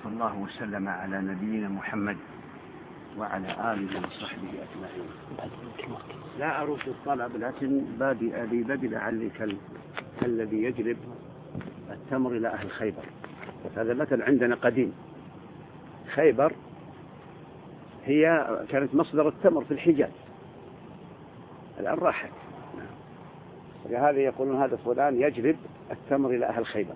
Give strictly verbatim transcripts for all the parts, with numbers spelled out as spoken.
وصلى الله وسلم على نبينا محمد وعلى آله وصحبه أجمعين. لا أروح الطلب، لكن بادئ لي بدي لعلي كالذي يجلب التمر إلى أهل خيبر. هذا مثل عندنا قديم. خيبر هي كانت مصدر التمر في الحجاز، الآن راحت، لهذا يقولون هذا فلان يجلب التمر إلى أهل خيبر،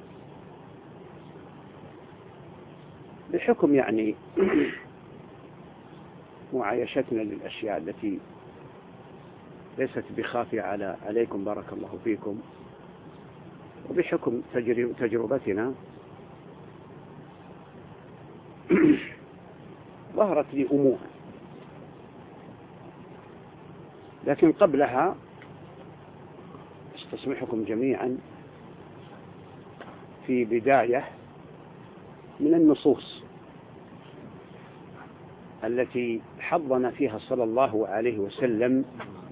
بحكم يعني معايشتنا للأشياء التي ليست بخافية على عليكم بارك الله فيكم، وبحكم تجربتنا ظهرت لي أمور، لكن قبلها استسمحكم جميعا في بداية من النصوص التي حضنا فيها صلى الله عليه وسلم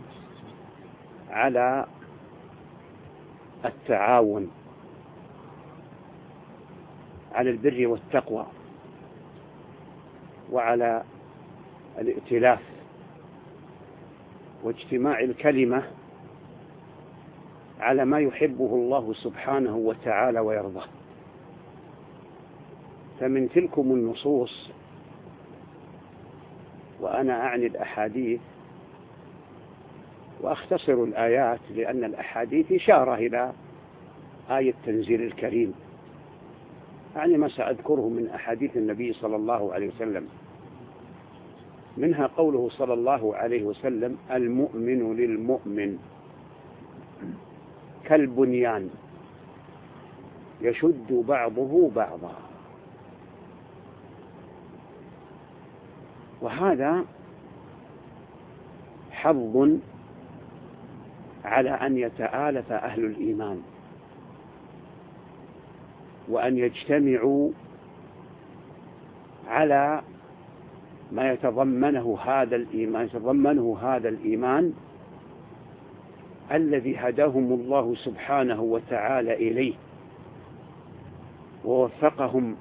على التعاون على البر والتقوى وعلى الائتلاف واجتماع الكلمة على ما يحبه الله سبحانه وتعالى ويرضاه. فمن تلكم النصوص، وأنا أعني الأحاديث وأختصر الآيات لأن الأحاديث إشارة إلى آية تنزيل الكريم، يعني ما سأذكره من أحاديث النبي صلى الله عليه وسلم، منها قوله صلى الله عليه وسلم: المؤمن للمؤمن كالبنيان يشد بعضه بعضا. وهذا حظ على أن يتآلف أهل الإيمان وأن يجتمعوا على ما يتضمنه هذا الإيمان يتضمنه هذا الإيمان الذي هداهم الله سبحانه وتعالى إليه ووفقهم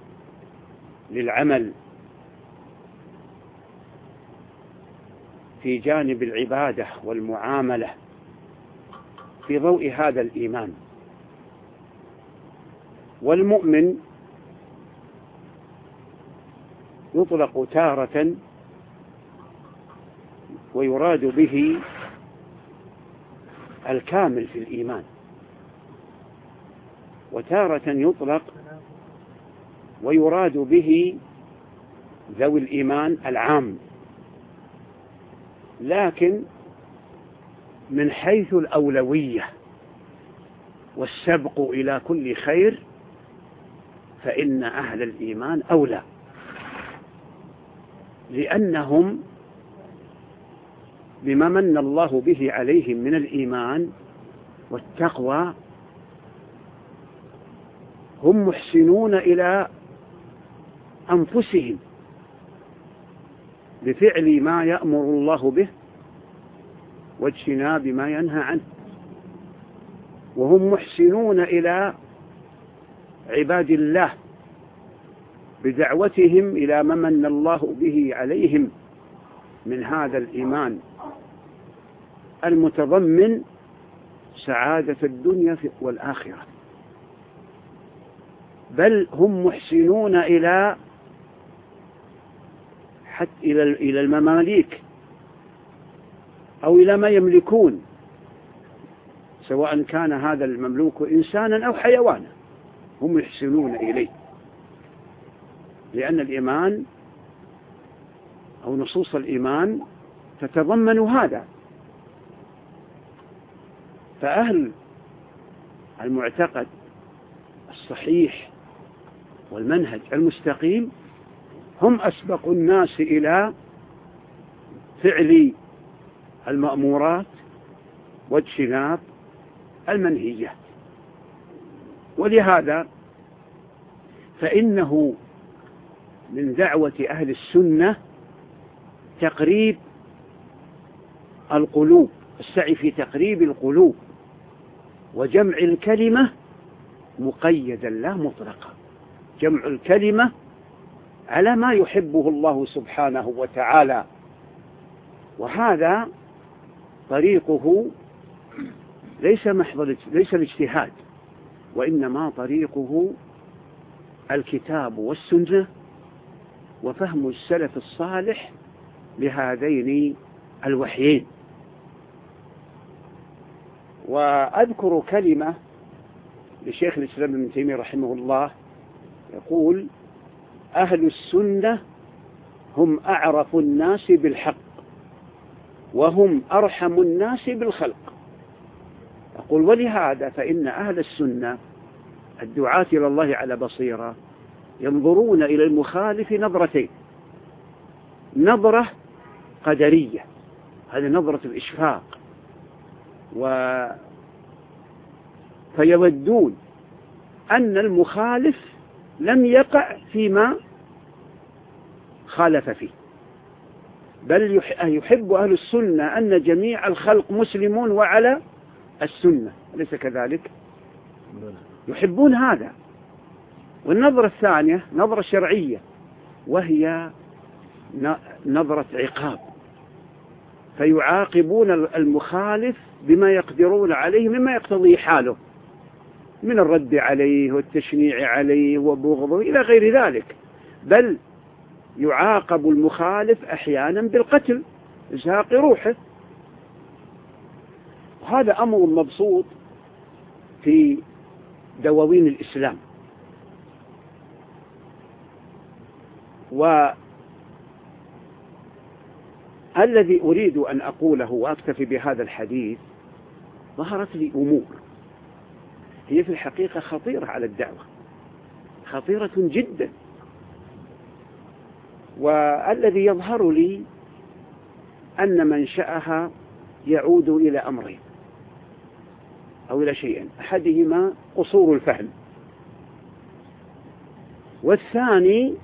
للعمل في جانب العبادة والمعاملة في ضوء هذا الإيمان. والمؤمن يطلق تارة ويراد به الكامل في الإيمان، وتارة يطلق ويراد به ذوي الإيمان العام، لكن من حيث الأولوية والسبق إلى كل خير فإن أهل الإيمان أولى، لأنهم بما من الله به عليهم من الإيمان والتقوى هم محسنون إلى أنفسهم بفعل ما يأمر الله به واجتناب ما ينهى عنه، وهم محسنون إلى عباد الله بدعوتهم إلى ما من الله به عليهم من هذا الإيمان المتضمن سعادة الدنيا والآخرة، بل هم محسنون إلى حتى إلى المماليك أو إلى ما يملكون، سواء كان هذا المملوك إنسانا أو حيوانا، هم يحسنون إليه، لأن الإيمان أو نصوص الإيمان تتضمن هذا. فأهل المعتقد الصحيح والمنهج المستقيم هم أسبق الناس إلى فعل المأمورات واجتناب المنهيات، ولهذا فإنه من دعوة أهل السنة تقريب القلوب، السعي في تقريب القلوب وجمع الكلمة مقيدا لا مطلقا، جمع الكلمة على ما يحبه الله سبحانه وتعالى، وهذا طريقه ليس محض ليس الاجتهاد، وإنما طريقه الكتاب والسنة وفهم السلف الصالح لهذين الوحيين. وأذكر كلمة لشيخ الإسلام ابن تيمية رحمه الله يقول: أهل السنة هم أعرف الناس بالحق وهم أرحم الناس بالخلق. يقول: ولهذا فإن أهل السنة الدعاة إلى الله على بصيرة ينظرون إلى المخالف نظرتين: نظرة قدرية، هذه نظرة الإشفاق، و فيودون أن المخالف لم يقع فيما خالف فيه، بل يحب أهل السنة أن جميع الخلق مسلمون وعلى السنة، أليس كذلك؟ يحبون هذا. والنظرة الثانية نظرة شرعية، وهي نظرة عقاب، فيعاقبون المخالف بما يقدرون عليه مما يقتضي حاله من الرد عليه والتشنيع عليه وبغضه إلى غير ذلك، بل يعاقب المخالف أحيانا بالقتل إزهاق روحه. وهذا أمر مبسوط في دواوين الإسلام. والذي أريد أن أقوله وأكتفي بهذا الحديث، ظهرت لي أمور هي في الحقيقة خطيرة على الدعوة، خطيرة جدا. والذي يظهر لي أن منشأها يعود إلى أمرين أو إلى شيئين: أحدهما قصور الفهم، والثاني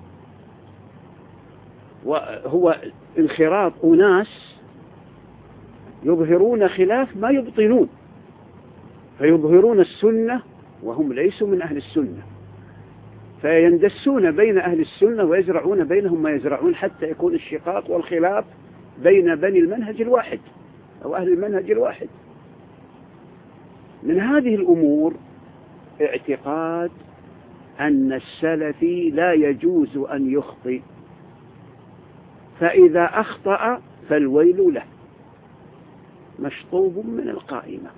هو انخراط أناس يظهرون خلاف ما يبطنون، فيظهرون السنة وهم ليسوا من أهل السنة، فيندسون بين أهل السنة ويزرعون بينهم ما يزرعون، حتى يكون الشقاق والخلاف بين بني المنهج الواحد أو أهل المنهج الواحد. من هذه الأمور اعتقاد أن السلفي لا يجوز أن يخطئ، فإذا أخطأ فالويل له، مشطوب من القائمة.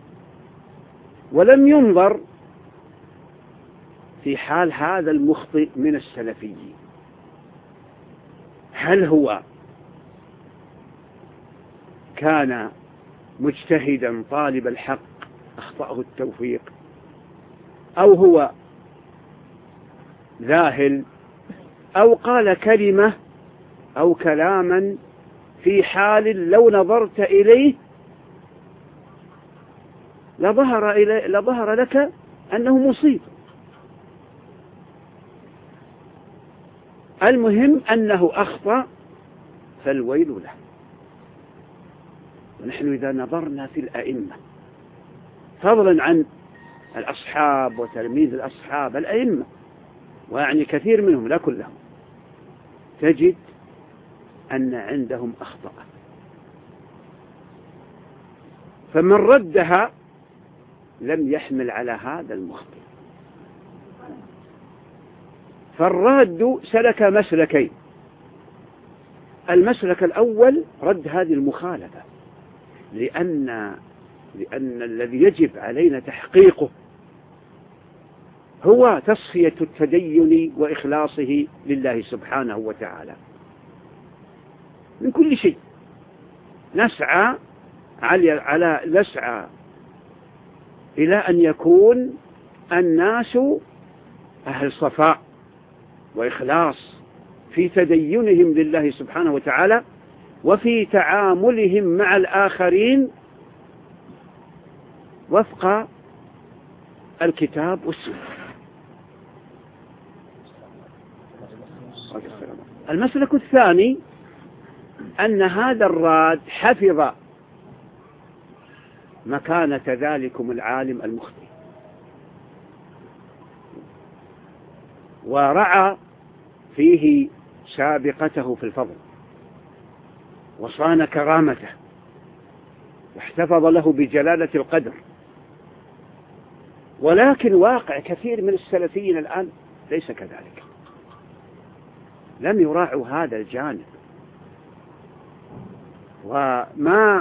ولم ينظر في حال هذا المخطئ من السلفي، هل هو كان مجتهدا طالب الحق أخطأه التوفيق، أو هو ذاهل، أو قال كلمة أو كلاما في حال لو نظرت إليه لظهر, إليه لظهر لك أنه مصيب. المهم أنه أخطأ فالويل له. ونحن إذا نظرنا في الأئمة، فضلا عن الأصحاب وتلميذ الأصحاب، الأئمة ويعني كثير منهم لا كلهم، تجد أن عندهم أخطاء، فمن ردها لم يحمل على هذا المخطئ. فالراد سلك مسلكين: المسلك الأول رد هذه المخالفة، لأن لأن الذي يجب علينا تحقيقه هو تصفية التدين وإخلاصه لله سبحانه وتعالى من كل شيء. نسعى على نسعى إلى أن يكون الناس أهل صفاء وإخلاص في تدينهم لله سبحانه وتعالى، وفي تعاملهم مع الآخرين وفق الكتاب والسنة. المسلك الثاني أن هذا الراد حفظ مكانة ذلكم العالم المخطئ، ورعى فيه سابقته في الفضل وصان كرامته واحتفظ له بجلالة القدر. ولكن واقع كثير من السلفيين الآن ليس كذلك، لم يراعوا هذا الجانب. وما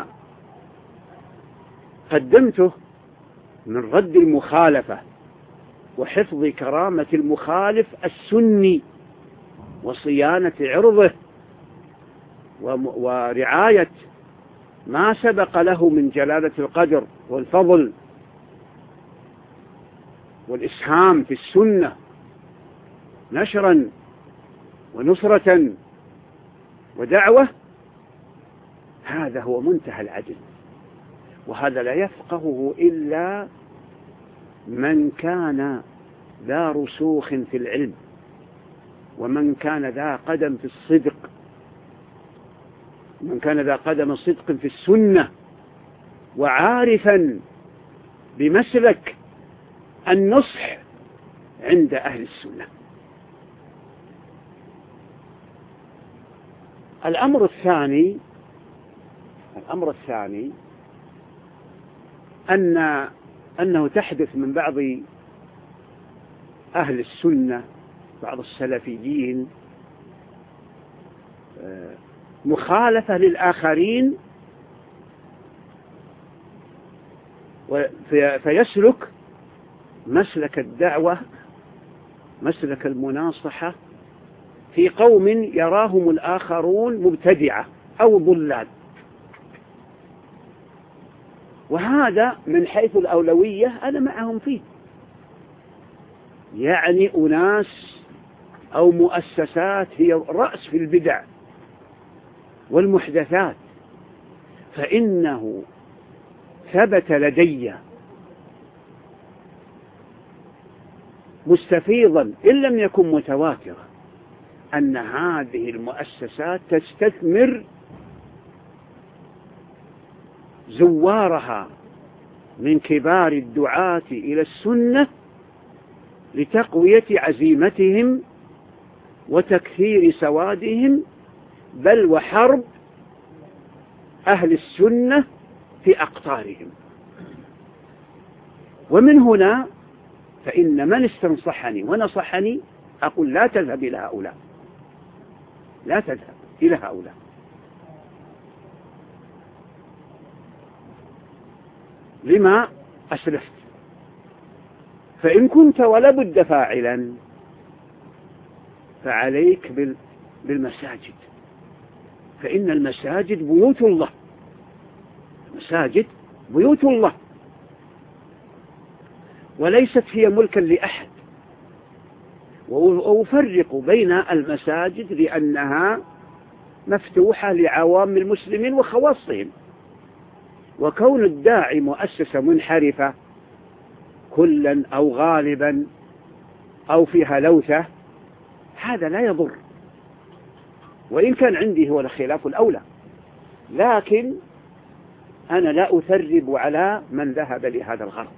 قدمته من رد المخالفة وحفظ كرامة المخالف السني وصيانة عرضه ورعاية ما سبق له من جلالة القدر والفضل والإسهام في السنة نشرا ونصرة ودعوة، هذا هو منتهى العدل. وهذا لا يفقهه إلا من كان ذا رسوخ في العلم، ومن كان ذا قدم في الصدق، من كان ذا قدم صدق في السنة، وعارفا بمسلك النصح عند أهل السنة. الأمر الثاني الأمر الثاني أن أنه تحدث من بعض أهل السنة، بعض السلفيين، مخالفة للآخرين فيسلك مسلك الدعوة، مسلك المناصحة في قوم يراهم الآخرون مبتدعة أو ضلال. وهذا من حيث الأولوية أنا معهم فيه، يعني أناس أو مؤسسات هي رأس في البدع والمحدثات، فإنه ثبت لدي مستفيضا إن لم يكن متواترا أن هذه المؤسسات تستثمر زوارها من كبار الدعاة إلى السنة لتقوية عزيمتهم وتكثير سوادهم، بل وحرب أهل السنة في أقطارهم. ومن هنا فإن من استنصحني ونصحني أقول لا تذهب إلى هؤلاء، لا تذهب إلى هؤلاء. لما أسلفت؟ فإن كنت ولا بد فاعلا فعليك بالمساجد، فإن المساجد بيوت الله، المساجد بيوت الله وليست هي ملكا لأحد. وأفرق بين المساجد لأنها مفتوحة لعوام المسلمين وخواصهم، وكون الداعي مؤسسة منحرفة كلا أو غالبا أو فيها لوثة هذا لا يضر، وإن كان عندي هو الخلاف الأولى، لكن أنا لا أثرب على من ذهب لهذا الغرض.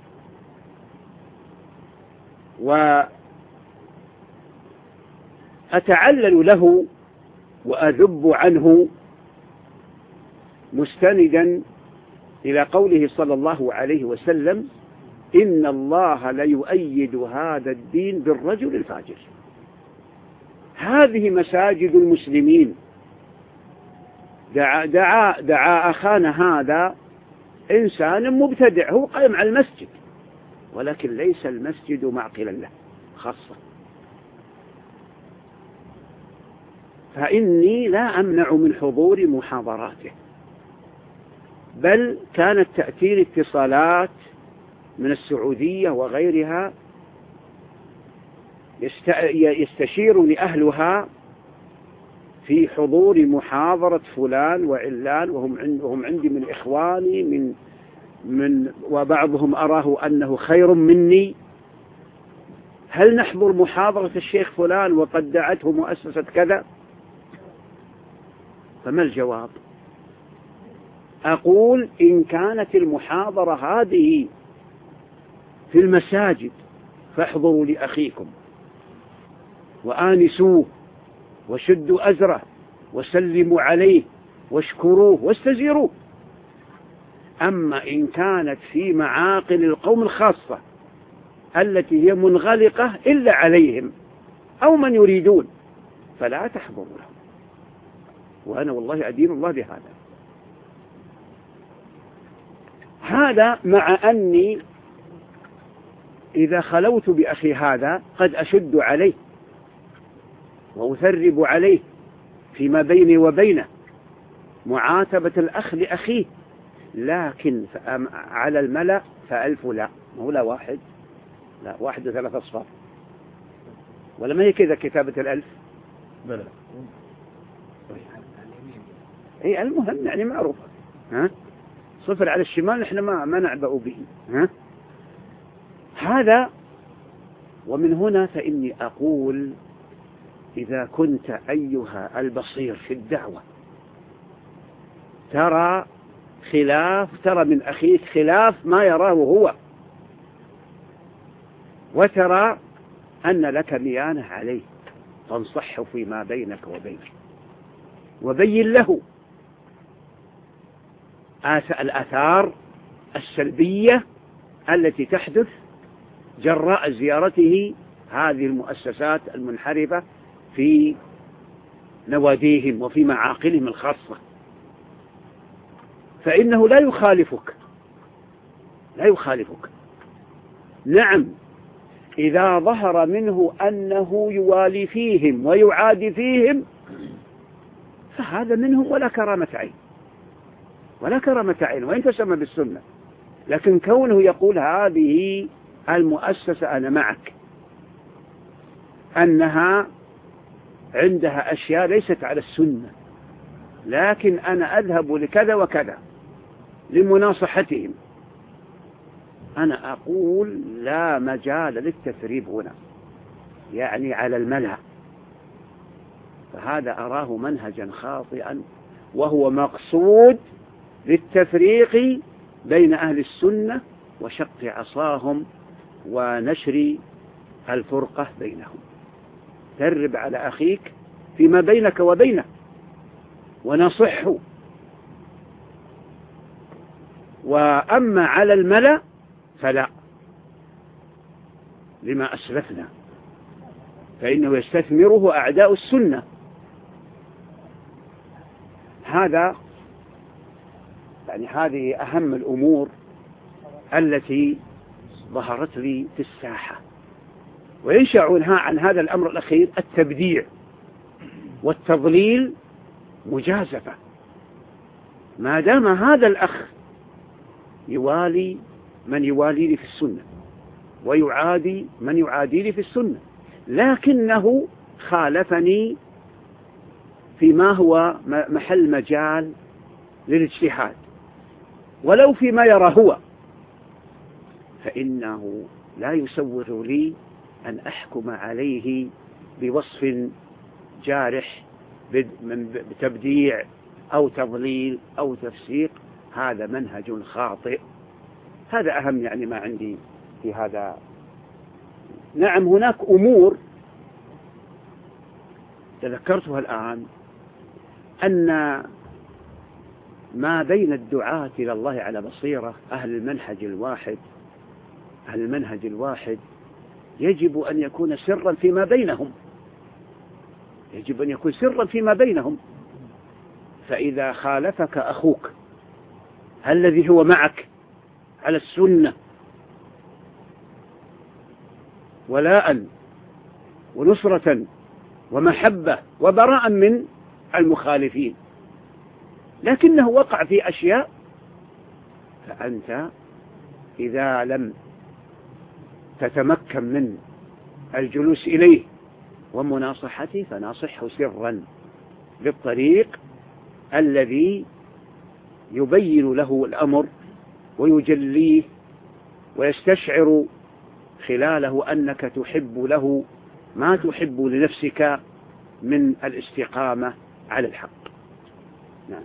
وأتعلل له وأذب عنه مستندا إلى قوله صلى الله عليه وسلم: إن الله ليؤيد هذا الدين بالرجل الفاجر. هذه مساجد المسلمين. دعا, دعا, دعا أخانا هذا إنسان مبتدع، هو قائم على المسجد، ولكن ليس المسجد معقلا له خاصة. فإني لا أمنع من حضور محاضراته، بل كانت تأتيني اتصالات من السعودية وغيرها يستشيرني أهلها في حضور محاضرة فلان وعلان، وهم وهم عندي من إخواني من من وبعضهم أراه أنه خير مني. هل نحضر محاضرة الشيخ فلان وقد دعته مؤسسة كذا؟ فما الجواب؟ أقول إن كانت المحاضرة هذه في المساجد فاحضروا لأخيكم، وآنسوه وشدوا أزره وسلموا عليه واشكروه واستزيروه. أما إن كانت في معاقل القوم الخاصة التي هي منغلقة إلا عليهم أو من يريدون فلا تحضروا لهم، وأنا والله أدين الله بهذا. هذا مع أني إذا خلوت بأخي هذا قد أشد عليه وأثرب عليه فيما بيني وبينه معاتبة الأخ لأخيه، لكن على الملأ فألف لا، هو لا واحد، لا واحد وثلاث أصفار، ولا ما هي كذا كتابة الألف؟ بلى. أي المهم يعني معروفة، ها صفر على الشمال نحن ما ما نعبأ به، ها هذا. ومن هنا فإني أقول إذا كنت أيها البصير في الدعوة ترى خلاف، ترى من أخيك خلاف ما يراه هو، وترى أن لك ميانة عليه، فانصحه فيما بينك وبينه وبين له الآثار السلبية التي تحدث جراء زيارته هذه المؤسسات المنحرفة في نواديهم وفي معاقلهم الخاصة، فإنه لا يخالفك، لا يخالفك. نعم إذا ظهر منه أنه يوالي فيهم ويعادي فيهم فهذا منهم ولا كرامة عين، ولا كرامة عين وإن تسمى بالسنة، لكن كونه يقول هذه المؤسسة أنا معك أنها عندها أشياء ليست على السنة، لكن أنا أذهب لكذا وكذا لمناصحتهم، أنا أقول لا مجال للتثريب هنا، يعني على الملأ، فهذا أراه منهجا خاطئا، وهو مقصود للتفريق بين أهل السنة وشق عصاهم ونشر الفرقة بينهم. ترب على أخيك فيما بينك وبينه ونصحه، وأما على الملأ فلا، لما أسلفنا، فإنه يستثمره أعداء السنة. هذا يعني هذه أهم الأمور التي ظهرت لي في الساحة. وينشأ عن هذا الأمر الأخير التبديع والتضليل مجازفة، ما دام هذا الأخ يوالي من يوالي لي في السنة ويعادي من يعادي لي في السنة، لكنه خالفني فيما هو محل مجال للاجتهاد ولو فيما يرى هو، فإنه لا يسوغ لي أن أحكم عليه بوصف جارح بتبديع أو تضليل أو تفسيق. هذا منهج خاطئ. هذا أهم يعني ما عندي في هذا. نعم هناك أمور تذكرتها الآن، أن ما بين الدعاة إلى الله على بصيرة أهل المنهج الواحد أهل المنهج الواحد يجب أن يكون سرا فيما بينهم، يجب أن يكون سرا فيما بينهم. فإذا خالفك أخوك الذي هو معك على السنة ولاء ونصرة ومحبة وبراء من المخالفين، لكنه وقع في أشياء، فأنت إذا لم تتمكن من الجلوس إليه ومناصحته فناصحه سرا بالطريق الذي يبين له الأمر ويجليه ويستشعر خلاله أنك تحب له ما تحب لنفسك من الاستقامة على الحق. نعم.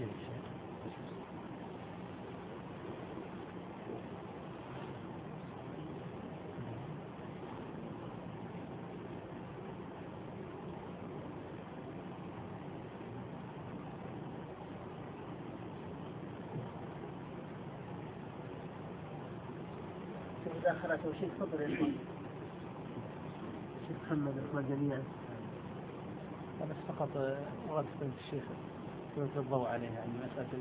مداخلة وشيء تفضل يا شيخ محمد الإخوان جميعا. بس فقط أردت الشيخ يلقي الضوء عليها يعني مسألة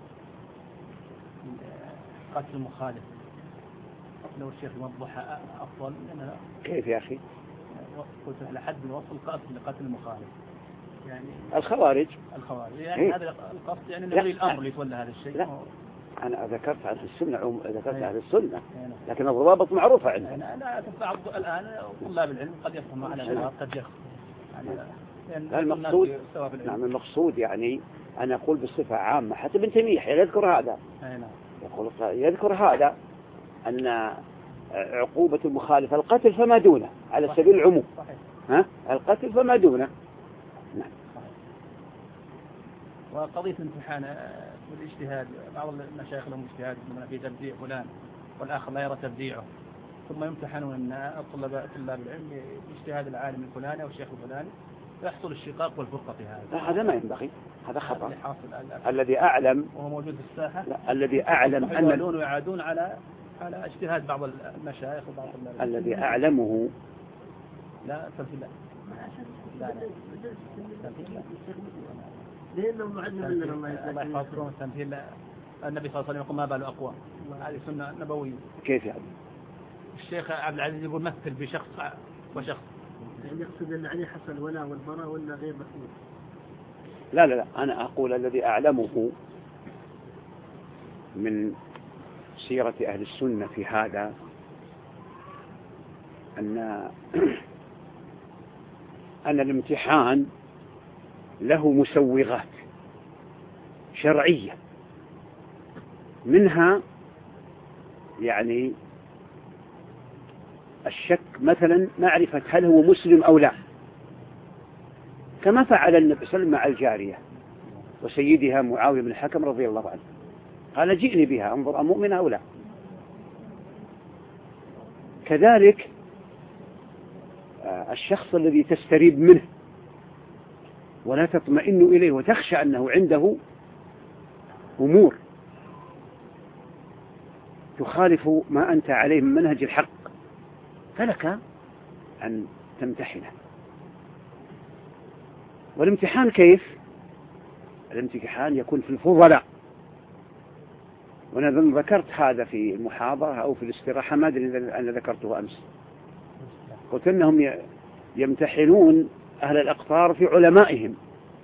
قتل المخالف لو الشيخ يوضحها أفضل. كيف يا أخي؟ قلت على حد وصل قتل لقتل المخالف يعني الخوارج الخوارج يعني إيه؟ هذا القصد يعني ولي الأمر اللي يتولى هذا الشيء. لا أنا ذكرت عن السنة ذكرت عن السنة لكن الضوابط معروفة عندنا. أنا بعض الآن طلاب العلم قد يفهم على الأمر قد يخفى يعني المقصود. نعم المقصود يعني أنا أقول بصفة عامة حتى ابن تيمية يذكر هذا يقول يذكر هذا أن عقوبة المخالف القتل فما دونه على سبيل العموم. ها القتل فما دونه. نعم. وقضية امتحان والاجتهاد بعض المشايخ لهم اجتهاد في تبديع فلان والآخر لا يرى تبديعه ثم يمتحنون الطلاب طلاب العلم باجتهاد العالم الفلاني أو الشيخ الفلاني فيحصل الشقاق والفرقة في هذا. هذا ما ينبغي هذا خطأ. الذي أعلم وهو موجود في الساحة. لا الذي أعلم أن يقولون ويعادون على على اجتهاد بعض المشايخ وبعض الذي أعلمه لا تمثيل لا لا لا لأنه معلم عندنا الله يحفظون التمثيل. النبي صلى الله عليه وسلم يقول ما بال أقوام هذه سنة نبوية. كيف يعني؟ الشيخ عبد العزيز يقول مثل بشخص وشخص يعني يقصد أن عليه حصل الولاء والبراء ولا غير مسؤول. لا لا لا أنا أقول الذي أعلمه من سيرة أهل السنة في هذا أن أن الامتحان له مسوغات شرعية منها يعني الشك مثلا معرفة هل هو مسلم أو لا كما فعل النبي صلى الله عليه وسلم مع الجارية وسيدها معاوية بن الحكم رضي الله عنه قال جئني بها انظر أمؤمنة أو لا. كذلك الشخص الذي تستريب منه ولا تطمئن إليه وتخشى أنه عنده أمور تخالف ما أنت عليه من منهج الحق فلك أن تمتحنه. والامتحان كيف؟ الامتحان يكون في الفضلاء وأنا ذكرت هذا في المحاضرة أو في الاستراحة ما أدري إذا أنا ذكرته أمس قلت أنهم يمتحنون أهل الأقطار في علمائهم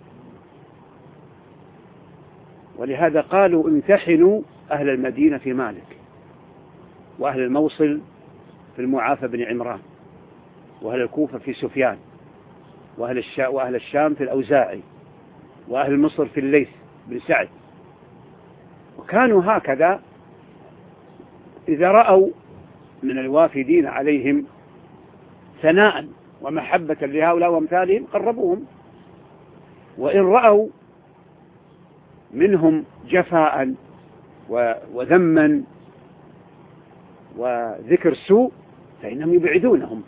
ولهذا قالوا امتحنوا أهل المدينة في مالك وأهل الموصل في المعافى بن عمران وأهل الكوفة في سفيان وأهل الشام, وأهل الشام في الأوزاعي وأهل مصر في الليث بن سعد. وكانوا هكذا إذا رأوا من الوافدين عليهم ثناء ومحبة لهؤلاء وامثالهم قربوهم وإن رأوا منهم جفاء وذما وذكر سوء فإنهم يبعدونهم.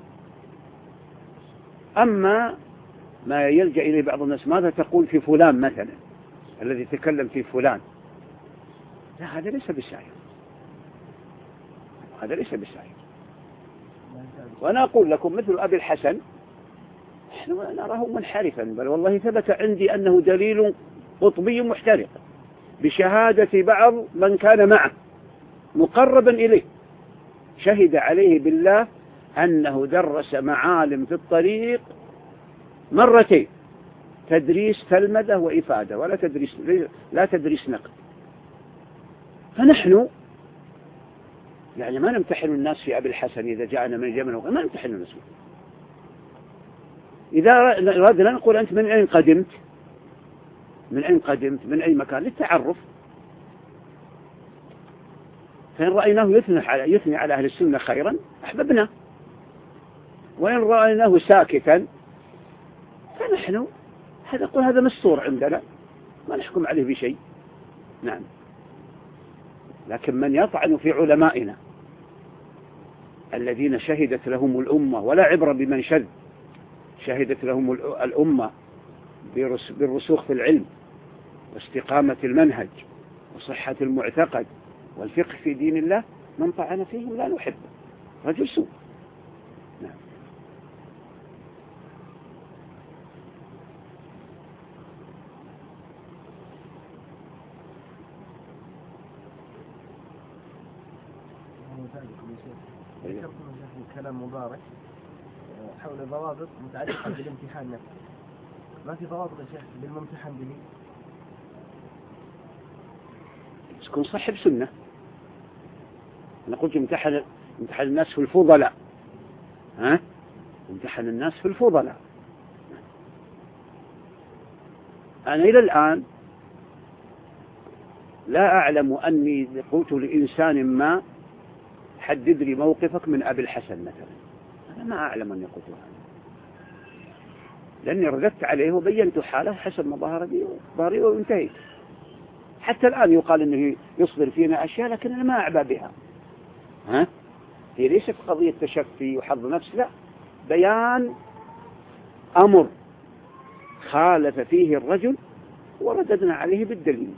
أما ما يلجأ إليه بعض الناس ماذا تقول في فلان مثلا الذي تكلم في فلان لا هذا ليس بسائر هذا ليس بسائر. وأنا أقول لكم مثل أبي الحسن نحن نراه منحرفا بل والله ثبت عندي أنه دليل قطبي محترق بشهادة بعض من كان معه مقربا إليه شهد عليه بالله أنه درس معالم في الطريق مرتين تدريس تلمذة وإفادة ولا تدريس لا تدريس نقد. فنحن يعني ما نمتحن الناس في أبي الحسن إذا جاءنا من اليمن ما نمتحن الناس. إذا أردنا نقول أنت من أين قدمت من أين قدمت من أي مكان للتعرف. فإن رأيناه يثني على يثني على أهل السنة خيرا أحببنا وإن رأيناه ساكتا فنحن هذا قول هذا مستور عندنا ما نحكم عليه بشيء. نعم. لكن من يطعن في علمائنا الذين شهدت لهم الأمة، ولا عبرة بمن شذ، شهدت لهم الأمة بالرسوخ في العلم واستقامة المنهج وصحة المعتقد والفقه في دين الله، من طعن فيهم لا نحبه، رجل سوء. نعم. ذكرتم في كلام مبارك حول ضوابط متعلقة بالامتحان نفسه، ما في ضوابط يا شيخ بالممتحن به؟ تكون صاحب سنة. أنا قلت امتحن امتحن الناس في الفضلاء، ها؟ امتحن الناس في الفضلاء. أنا إلى الآن لا أعلم أني قلت لإنسان ما حدد لي موقفك من أبي الحسن مثلا، أنا ما أعلم أني قلت هذا، لأني رددت عليه وبينت حاله حسب ما ظهر لي وانتهيت. حتى الآن يقال أنه يصدر فينا أشياء لكن أنا ما أعبأ بها، ها؟ هي ليست قضية تشفي وحظ نفس، لا، بيان أمر خالف فيه الرجل ورددنا عليه بالدليل.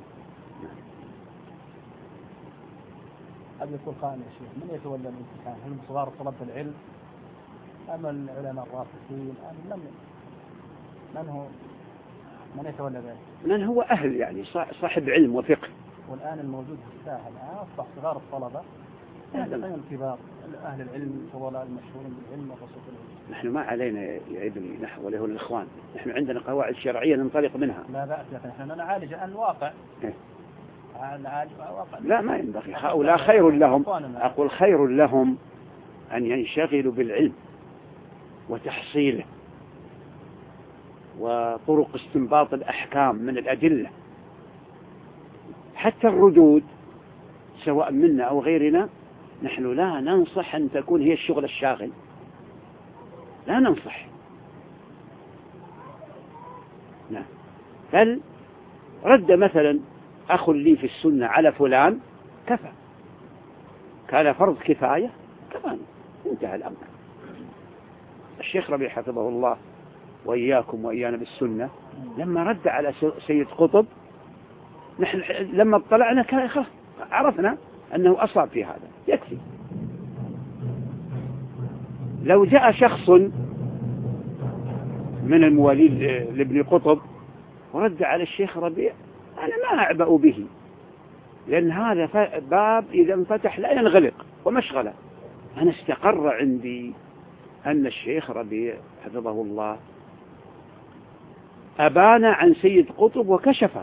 هذا يكون قائم يا شيخ، من يتولى الامتحان؟ هل صغار طلبة العلم أم العلماء الراسخين أم من من هو من يتولى ذلك؟ من هو أهل يعني صاحب علم وفقه. والآن الموجود في الساحة الآن أصبح صغار الطلبة غير الكبار، أهل العلم فضلاء المشهورين بالعلم وخصوص العلم. نحن ما علينا يا ابني نحو له الإخوان، نحن عندنا قواعد شرعية ننطلق منها. لا بأس يا أخي، نحن نعالج الآن الواقع. إيه؟ نعالج الواقع. لا ما ينبغي، هؤلاء خير لهم، أقول خير لهم أن ينشغلوا بالعلم وتحصيله وطرق استنباط الأحكام من الأدلة. حتى الردود سواء منا أو غيرنا نحن لا ننصح أن تكون هي الشغل الشاغل، لا ننصح. نعم. بل رد مثلا أخ لي في السنة على فلان كفى، كان فرض كفاية كفى، انتهى الأمر. الشيخ ربيع حفظه الله وإياكم وإيانا بالسنة لما رد على سيد قطب نحن لما اطلعنا كان خلاص عرفنا أنه أصاب في هذا، يكفي. لو جاء شخص من الموالين لابن قطب ورد على الشيخ ربيع أنا ما أعبأ به، لأن هذا باب إذا انفتح لا ينغلق ومشغلة. أنا استقر عندي أن الشيخ ربيع حفظه الله أبان عن سيد قطب وكشف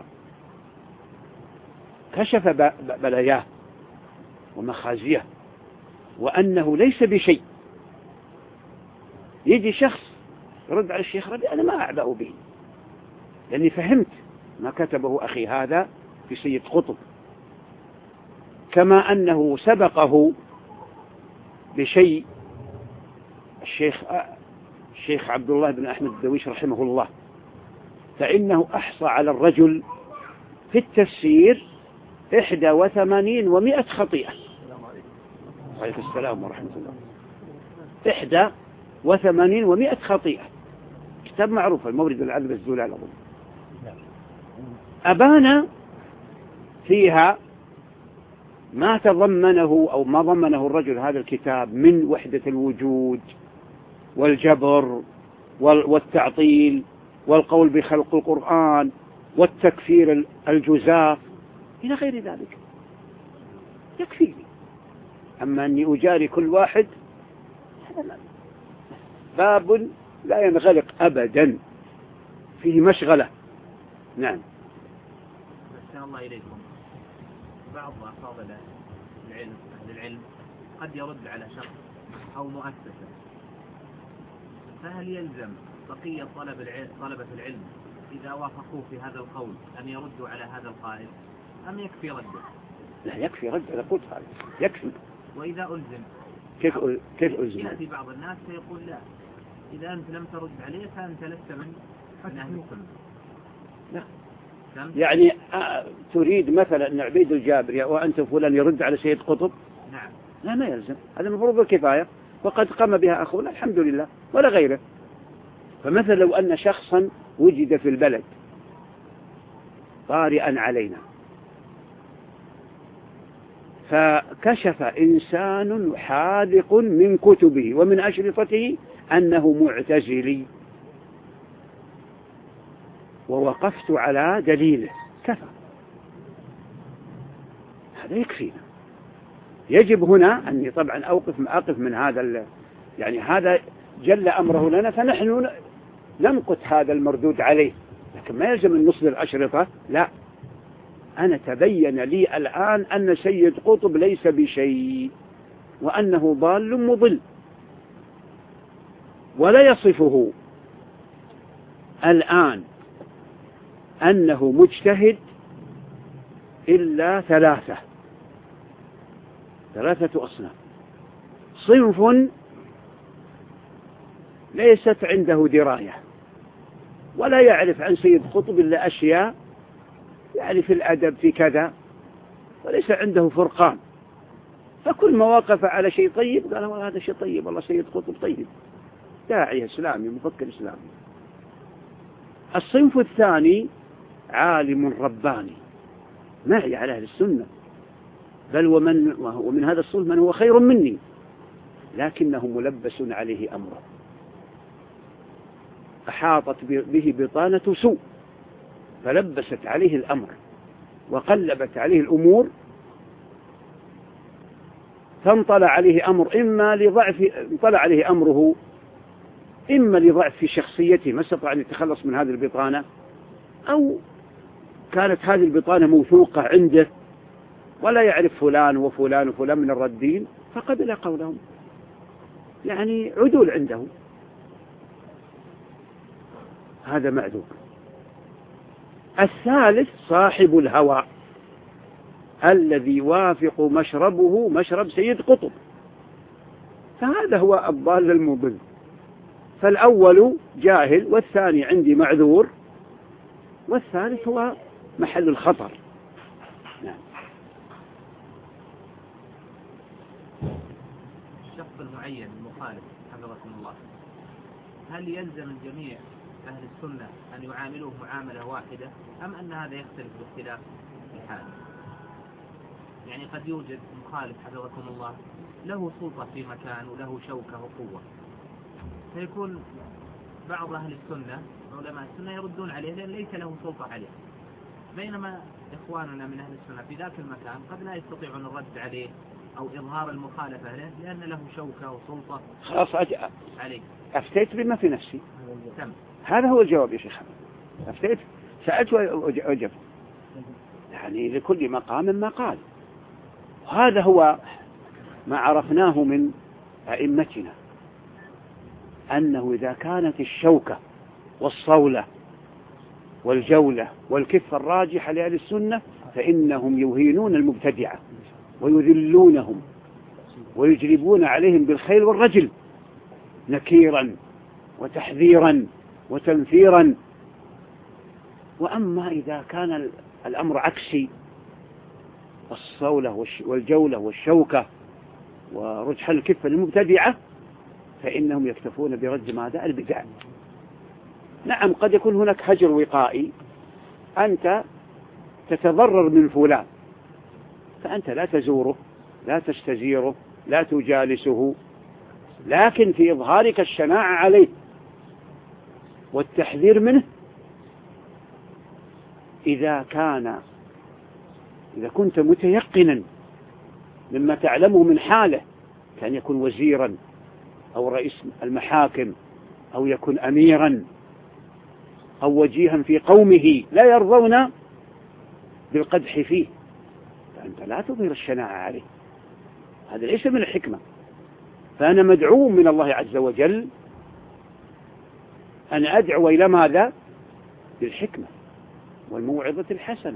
كشف بلاياه ومخازيه وأنه ليس بشيء. يجي شخص يرد على الشيخ ربيع أنا ما أعبأ به، لأني فهمت ما كتبه أخي هذا في سيد قطب، كما أنه سبقه بشيء الشيخ الشيخ عبد الله بن أحمد الدويش رحمه الله، فإنه أحصى على الرجل في التفسير إحدى وثمانين ومائة خطيئة. عليكم السلام ورحمة الله. إحدى وثمانين ومائة خطيئة، كتاب معروف المورد العذب الزلال أظن. أبان فيها ما تضمنه أو ما ضمنه الرجل هذا الكتاب من وحدة الوجود والجبر والتعطيل والقول بخلق القرآن والتكفير الجزاف إلى غير ذلك، يكفيني. أما أني أجاري كل واحد هذا باب لا ينغلق أبدا، فيه مشغلة. نعم. أحسن الله إليكم. بعض أفاضل العلم أهل العلم قد يرد على شخص أو مؤسسة، فهل يلزم بقية طلب العلم طلبة العلم إذا وافقوا في هذا القول أن يردوا على هذا القائل أم يكفي رده؟ لا يكفي رد، أنا قلت هذا يكفي. وإذا ألزم كيف كيف ألزم؟ يأتي بعض الناس فيقول لا، إذا أنت لم ترد عليه فأنت لست من من أهل السنة. لا يعني تريد مثلا أن عبيد الجابري وأنت فلان يرد على سيد قطب؟ نعم. لا، ما يلزم، هذا المفروض بالكفاية، وقد قام بها أخونا الحمد لله ولا غيره. فمثلا لو أن شخصا وجد في البلد طارئا علينا، فكشف إنسان حاذق من كتبه ومن أشرطته أنه معتزلي، ووقفت على دليله، كفى، هذا يكفينا. يجب هنا أني طبعا أوقف أقف من هذا، يعني هذا جل أمره لنا، فنحن نمقت هذا المردود عليه، لكن ما يلزم أن نصدر الأشرطة، لا. أنا تبين لي الآن أن سيد قطب ليس بشيء، وأنه ضال مضل، ولا يصفه الآن أنه مجتهد إلا ثلاثة ثلاثة أصناف. صنف ليست عنده دراية، ولا يعرف عن سيد قطب إلا أشياء يعني في الأدب في كذا، وليس عنده فرقان، فكل ما وقف على شيء طيب قال هذا شيء طيب، والله سيد قطب طيب، داعي إسلامي مفكر إسلامي. الصنف الثاني عالم رباني معي على أهل السنة، بل ومن, ومن هذا الصنف من هو خير مني، لكنه ملبس عليه أمره، أحاطت به بطانة سوء، فلبست عليه الأمر وقلبت عليه الأمور، فانطلع عليه أمر إما لضعف انطلع عليه أمره إما لضعف في شخصيته، ما استطاع أن يتخلص من هذه البطانة، أو كانت هذه البطانة موثوقة عنده ولا يعرف فلان وفلان وفلان من الردين، فقبل قولهم، يعني عدول عنده، هذا معذور. الثالث صاحب الهوى الذي يوافق مشربه مشرب سيد قطب، فهذا هو الضال المضل. فالأول جاهل، والثاني عندي معذور، والثالث هو محل الخطر. نعم. الشخص المعين المخالف حفظكم الله، هل يلزم الجميع أهل السنة أن يعاملوه معاملة واحدة، أم أن هذا يختلف باختلاف الحال؟ يعني قد يوجد مخالف حفظكم الله له سلطة في مكان وله شوكة وقوة، فيكون بعض أهل السنة علماء السنة يردون عليه لأن ليس له سلطة عليه، بينما إخواننا من أهل السنة في ذاك المكان قد لا يستطيعون الرد عليه أو إظهار المخالفة له لأن له شوكة وسلطة خلاص أج... عليه. أفتيت بما في نفسي. تم. هذا هو الجواب يا شيخ. أفتيت، سألت وأجبت، يعني لكل مقام مقال. وهذا هو ما عرفناه من أئمتنا، أنه إذا كانت الشوكة والصولة والجولة والكفة الراجحة لأهل السنة فإنهم يهينون المبتدعة ويذلونهم ويجلبون عليهم بالخيل والرجل نكيرا وتحذيرا وتنفيرا. وأما إذا كان الأمر عكسي، الصولة والجولة والشوكة ورجح الكفة المبتدعة، فإنهم يكتفون برد ماذا؟ البدع. نعم، قد يكون هناك هجر وقائي، أنت تتضرر من فلان فأنت لا تزوره لا تستزيره لا تجالسه، لكن في إظهارك الشناعة عليه والتحذير منه إذا كان إذا كنت متيقنا مما تعلمه من حاله، كان يكون وزيرا أو رئيس المحاكم أو يكون أميرا أو وجيها في قومه لا يرضون بالقدح فيه، فأنت لا تظهر الشناعة عليه، هذا ليس من الحكمة. فأنا مدعو من الله عز وجل أن أدعو إلى ماذا؟ بالحكمة والموعظة الحسنة،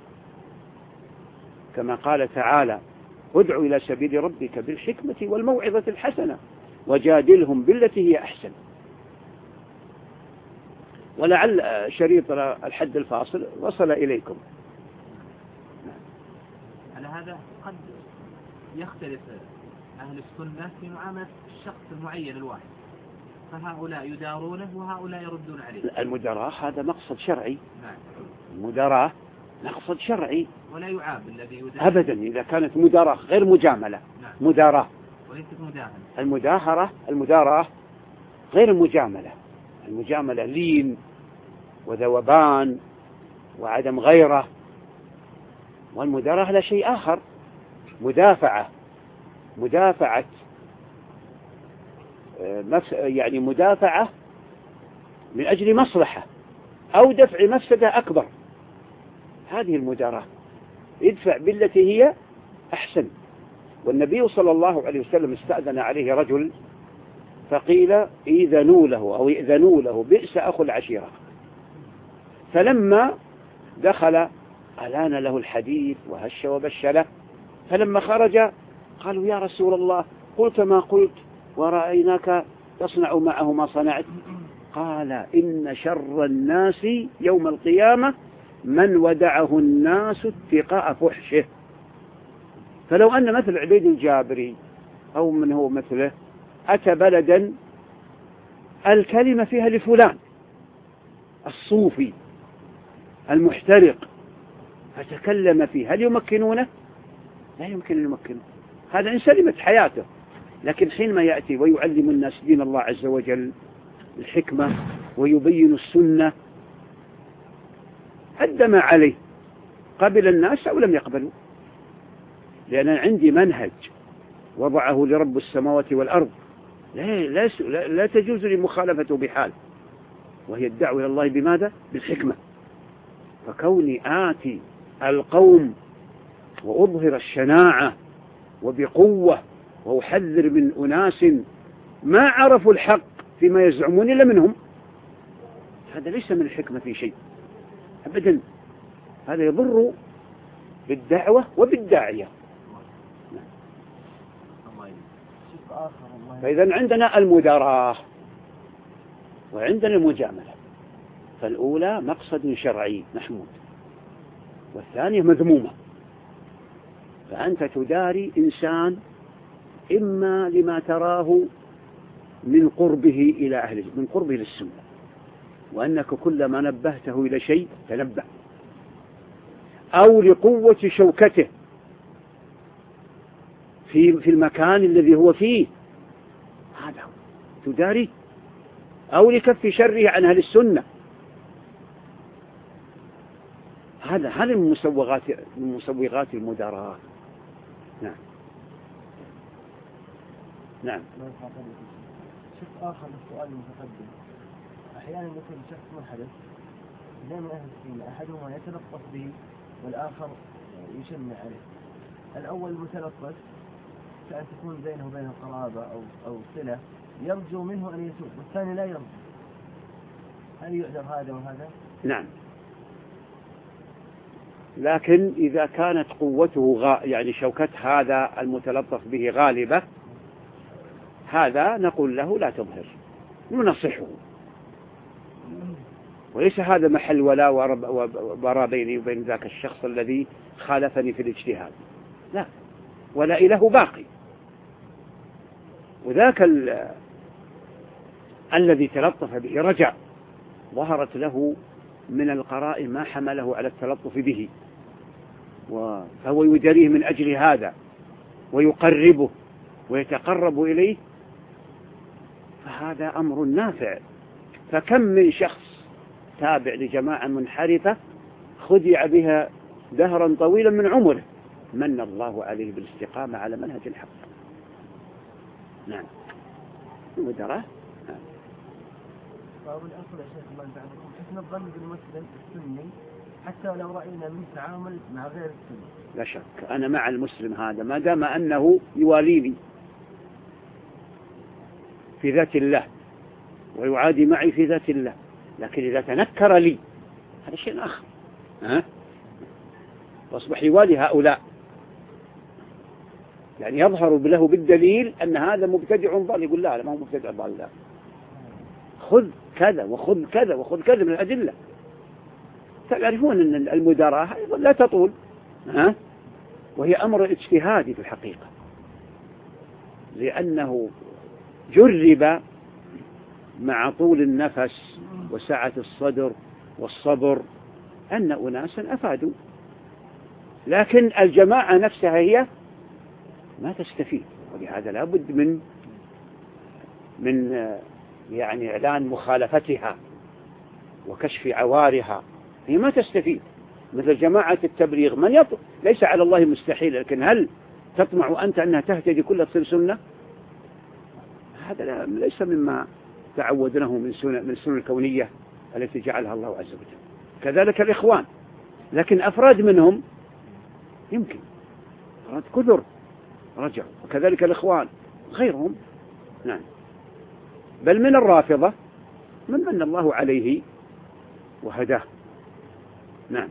كما قال تعالى: ادع إلى سبيل ربك بالحكمة والموعظة الحسنة وجادلهم بالتي هي أحسن. ولعل شريط الحد الفاصل وصل إليكم. على هذا قد يختلف أهل السنة في معاملة الشخص المعين الواحد، فهؤلاء يدارونه وهؤلاء يردون عليه. المداراة هذا مقصد شرعي. نعم. المداراة مقصد شرعي ولا يعاب الذي يدار أبدا إذا كانت مداراة غير مجاملة. نعم. مداراة وليست مداهنة. المداهرة المداراة غير المجاملة. المجاملة لين وذوبان وعدم غيرة، والمداراة لا شيء آخر. مدافعة مدافعة يعني مدافعة من أجل مصلحة أو دفع مفسدة أكبر، هذه المداراة. ادفع بالتي هي أحسن. والنبي صلى الله عليه وسلم استأذن عليه رجل فقيل إذنوا له أو إذنوا له بئس أخو العشيرة، فلما دخل ألان له الحديث وهش وبش له، فلما خرج قالوا يا رسول الله قلت ما قلت ورأيناك تصنع معه ما صنعت. قال إن شر الناس يوم القيامة من ودعه الناس اتقاء فحشه. فلو أن مثل عبيد الجابري أو من هو مثله أتى بلدا الكلمة فيها لفلان الصوفي المحترق فتكلم فيه، هل يمكنونه؟ لا يمكن أن يمكنه، هذا إن سلمت حياته. لكن حينما يأتي ويعلم الناس دين الله عز وجل الحكمة ويبين السنة أدى ما عليه، قبل الناس أو لم يقبلوا، لأن عندي منهج وضعه لرب السماوات والأرض لا, لا, لا, لا تجوز لمخالفته بحال، وهي الدعوة إلى الله بماذا؟ بالحكمة. فكوني آتي القوم وأظهر الشناعة وبقوة وأحذر من أناس ما عرفوا الحق فيما يزعمون إلا منهم، هذا ليس من الحكمة في شيء أبدا، هذا يضر بالدعوة وبالداعية. فإذا عندنا المداراة وعندنا المجاملة، فالأولى مقصد شرعي محمود، والثانية مذمومة. فأنت تداري إنسان إما لما تراه من قربه إلى أهله، من قربه للسنة، وأنك كلما نبهته إلى شيء تنبه، أو لقوة شوكته في في المكان الذي هو فيه، هذا تداري، أو لكف شره عن أهل السنة. هذا هذا من مسوغات من مسوغات المداراة. نعم نعم. شيء آخر للسؤال المتقدم، أحيانا يكون شخص منحرف لا من أهل السنة، أحدهما يتلطف به والآخر يشن عليه. الأول المتلطف كأن تكون بينه وبين قرابة أو أو صلة يرجو منه أن يتوب، والثاني لا يرجو، هل يعذر هذا وهذا؟ نعم، لكن إذا كانت قوته غا يعني شوكة هذا المتلطف به غالبة، هذا نقول له لا تظهر، ننصحه، وليس هذا محل ولا وبراء بيني وبين ذاك الشخص الذي خالفني في الاجتهاد، لا، ولا إله باقي. وذاك الذي تلطف به رجع، ظهرت له من القرائن ما حمله على التلطف به، فهو يدريه من أجل هذا ويقربه ويتقرب إليه، فهذا أمر نافع. فكم من شخص تابع لجماعة منحرفة خدع بها دهرا طويلا من عمره، من الله عليه بالاستقامة على منهج الحق. نعم، المدراء. نعم. فأقول أصل يا شيخ الله يبارككم، حسن الظن بالمسلم السني حتى لو رأينا من تعامل مع غير السني. لا شك أنا مع المسلم هذا ما دام أنه يواليني في ذات الله ويعادي معي في ذات الله، لكن إذا تنكر لي هذا شيء آخر، ها؟ واصبح يوالي هؤلاء، يعني يظهر له بالدليل أن هذا مبتدع ضال، يقول لا لا ما هو مبتدع ضال، لا، خذ كذا وخذ كذا وخذ كذا من الأدلة. تعرفون أن المداراة لا تطول، ها؟ وهي أمر اجتهادي في الحقيقة، لأنه جرب مع طول النفس وسعة الصدر والصبر أن أناسا أفادوا، لكن الجماعة نفسها هي ما تستفيد، ولهذا لا بد من من يعني إعلان مخالفتها وكشف عوارها. هي ما تستفيد مثل جماعة التبليغ. من يطلع ليس على الله مستحيل، لكن هل تطمع أنت أنها تهتدي كل تصير سنة؟ هذا ليس مما تعودناه من سنة من السنة الكونية التي جعلها الله عز وجل. كذلك الإخوان، لكن أفراد منهم يمكن أفراد كثر رجعوا، وكذلك الإخوان غيرهم. نعم، بل من الرافضة من من الله عليه وهداه. نعم.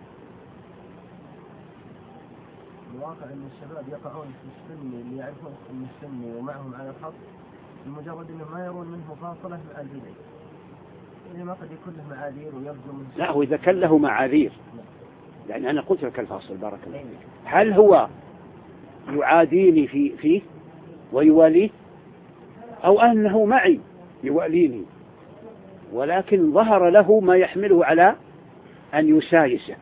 الواقع أن الشباب يقعون في السنة اللي يعرفون أن السنة ومعهم على الحق بمجرد أنه ما يرون منه فاصلة مع البدع، يعني ما قد يكون له معاذير ويرجو من. لا، هو إذا كان له معاذير، يعني أنا قلت لك الفاصل بارك الله فيك، هل هو يعاديني في فيه ويواليه، أو أنه معي يواليني ولكن ظهر له ما يحمله على أن يسايسه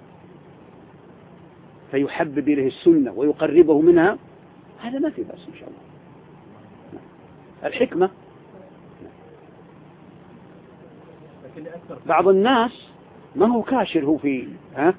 فيحبب إليه السنة ويقربه منها، هذا ما في بأس إن شاء الله. الحكمة. بعض الناس ما هو كاشر هو في ها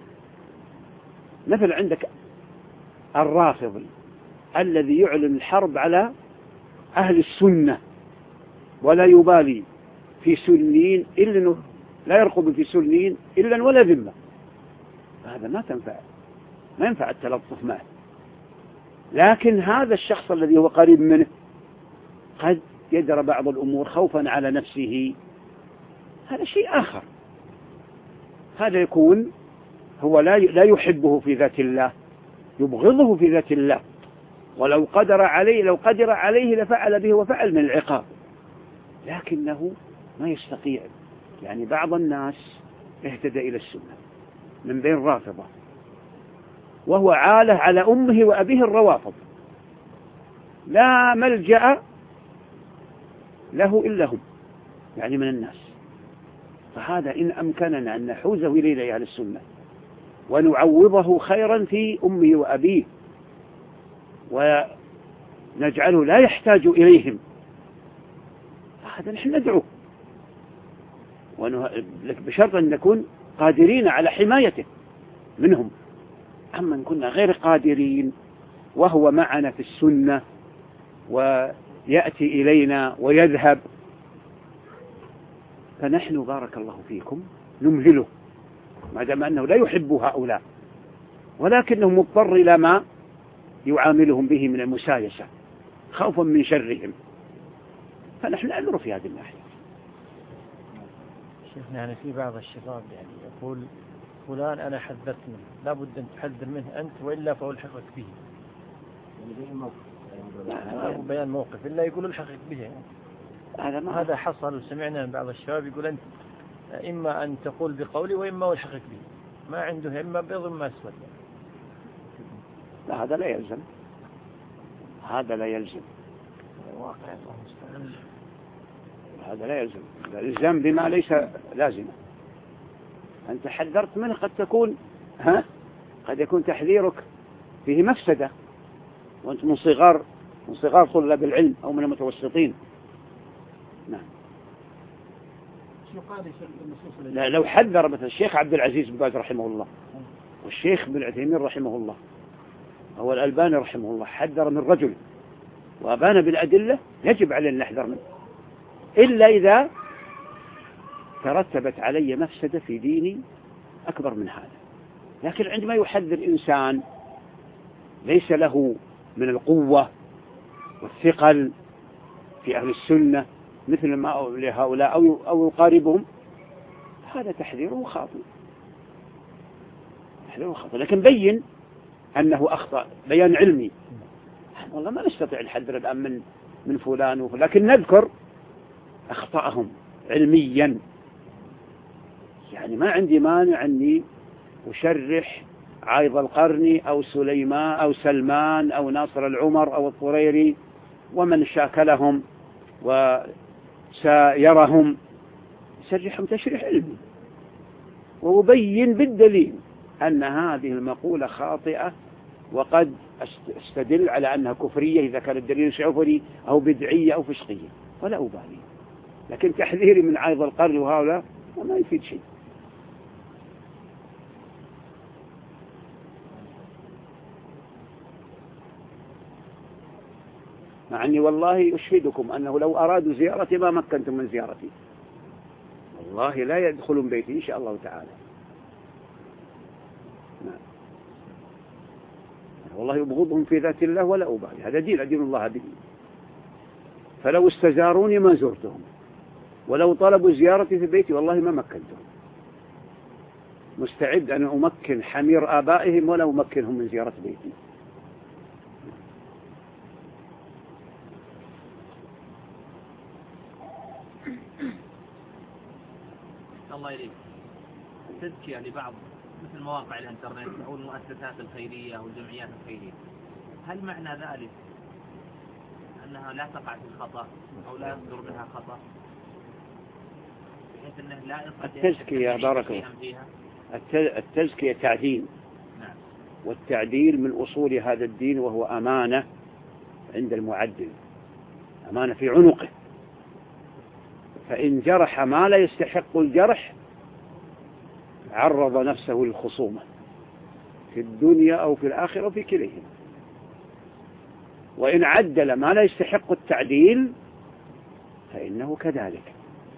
مثل عندك الرافضي الذي يعلن الحرب على أهل السنة ولا يبالي في سنين إلا لا يرقب في سنين إلا ولا ذمة، هذا ما تنفع، ما ينفع التلطف معه. لكن هذا الشخص الذي هو قريب منه قد يدرى بعض الأمور خوفا على نفسه، هذا شيء آخر. هذا يكون هو لا لا يحبه في ذات الله، يبغضه في ذات الله، ولو قدر عليه لو قدر عليه لفعل به وفعل من العقاب، لكنه ما يستطيع. يعني بعض الناس اهتدى إلى السنة من بين رافضة وهو عاله على أمه وأبيه الروافض، لا ملجأ له إلا هم، يعني من الناس. فهذا إن أمكننا أن نحوزه إلى أهل السنة ونعوضه خيرا في أمه وأبيه ونجعله لا يحتاج إليهم، هذا نحن ندعوه بشرط أن نكون قادرين على حمايته منهم. أما إن كنا غير قادرين وهو معنا في السنة ويأتي إلينا ويذهب، فنحن بارك الله فيكم نمهله ما دام أنه لا يحب هؤلاء، ولكنه مضطر إلى ما يعاملهم به من المسايسة خوفا من شرهم، فنحن نأمر في هذه الناحية. شيخنا يعني في بعض الشباب يعني يقول فلان أنا حذرت منه، لابد أن تحذر منه أنت وإلا فألحقك به، يعني بيان موقف إلا يقول ألحقك به يعني. هذا ما هذا حصل، وسمعنا من بعض الشباب يقول أنت إما أن تقول بقولي وإما ألحقك به، ما عنده إما بيض وما أسود. لا، هذا لا يلزم، هذا لا يلزم، واقع الله مستعان، هذا لا يلزم. الإلزام بما ليس لازما. أنت حذرت منه، قد تكون ها قد يكون تحذيرك فيه مفسدة وأنت من صغار من صغار طلاب العلم أو من المتوسطين. نعم. لا، لو حذر مثل الشيخ عبد العزيز بن باز رحمه الله والشيخ بن عثيمين رحمه الله أو الألباني رحمه الله، حذر من رجل وأبان بالأدلة، يجب علينا أن نحذر منه، إلا إذا ترتبت علي مفسدة في ديني أكبر من هذا. لكن عندما يحذر إنسان ليس له من القوة والثقل في أهل السنة مثل ما لهؤلاء أو أو يقاربهم، هذا تحذيره خاطئ، تحذيره خاطئ. لكن بين أنه أخطأ بيان علمي. والله ما نستطيع الحذر الآن من من فلان وفلان، لكن نذكر أخطأهم علميا، يعني ما عندي مانع أني أشرح عايض القرني أو سليمان أو سلمان أو ناصر العمر أو الطريري ومن شاكلهم وسيرهم، أشرحهم تشريح علمي وأبين بالدليل أن هذه المقولة خاطئة، وقد استدل على أنها كفرية إذا كان الدليل شعفري أو بدعية أو فسقية، ولا أبالي. لكن تحذيري من عايض القرن وهؤلاء ما يفيد شيء. مع أني والله أشهدكم أنه لو أرادوا زيارتي ما مكنتم من زيارتي، والله لا يدخلون بيتي إن شاء الله تعالى. نعم. والله يبغضهم في ذات الله ولا أبالي، هذا دين دين الله دين. فلو استزاروني ما زرتهم، ولو طلبوا زيارتي في بيتي والله ما مكنتهم. مستعد أن أمكن حمير آبائهم ولا أمكنهم من زيارة بيتي. الله يليك. تذكية لبعض مثل مواقع الانترنت أو المؤسسات الخيرية أو الجمعيات الخيرية، هل معنى ذلك أنها لا تقع في الخطأ أو لا يصدر منها خطأ بحيث أنه لا يصدر؟ التزكية بارك الله، التزكية تعديل. نعم. والتعديل من أصول هذا الدين، وهو أمانة عند المعدل، أمانة في عنقه. فإن جرح ما لا يستحق الجرح عرض نفسه للخصومة في الدنيا أو في الآخرة في كليهما. وإن عدل ما لا يستحق التعديل فإنه كذلك.